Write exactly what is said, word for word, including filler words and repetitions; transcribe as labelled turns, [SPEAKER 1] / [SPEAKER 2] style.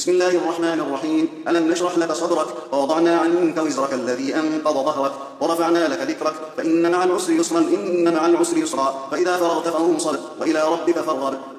[SPEAKER 1] بسم الله الرحمن الرحيم. ألم نشرح لك صدرك ووضعنا عنك وزرك الذي أنقض ظهرك ورفعنا لك ذكرك فإن مع العسر يسرا إن مع العسر يسرا فإذا فرغت فانصب وإلى ربك فارغب